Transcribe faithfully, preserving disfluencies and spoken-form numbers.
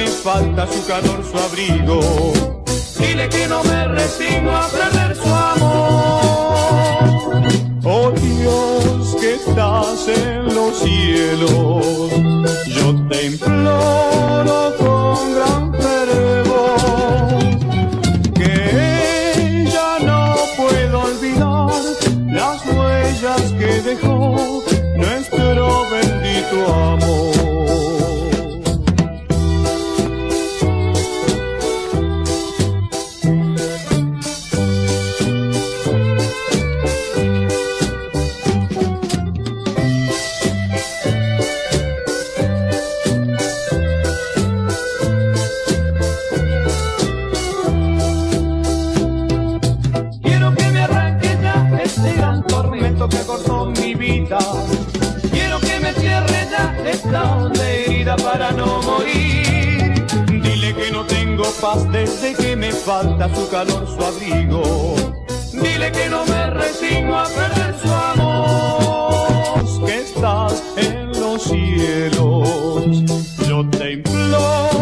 falta su calor, su abrigo. Dile que no me resigno a perder su amor. Oh Dios, que estás en los cielos, yo te imploro con gran fervor que ya no puedo olvidar las huellas que dejó nuestro bendito amor. Que cortó mi vida, quiero que me cierre ya esta herida para no morir. Dile que no tengo paz desde que me falta su calor, su abrigo. Dile que no me resigno a perder su amor, que estás en los cielos, yo te imploro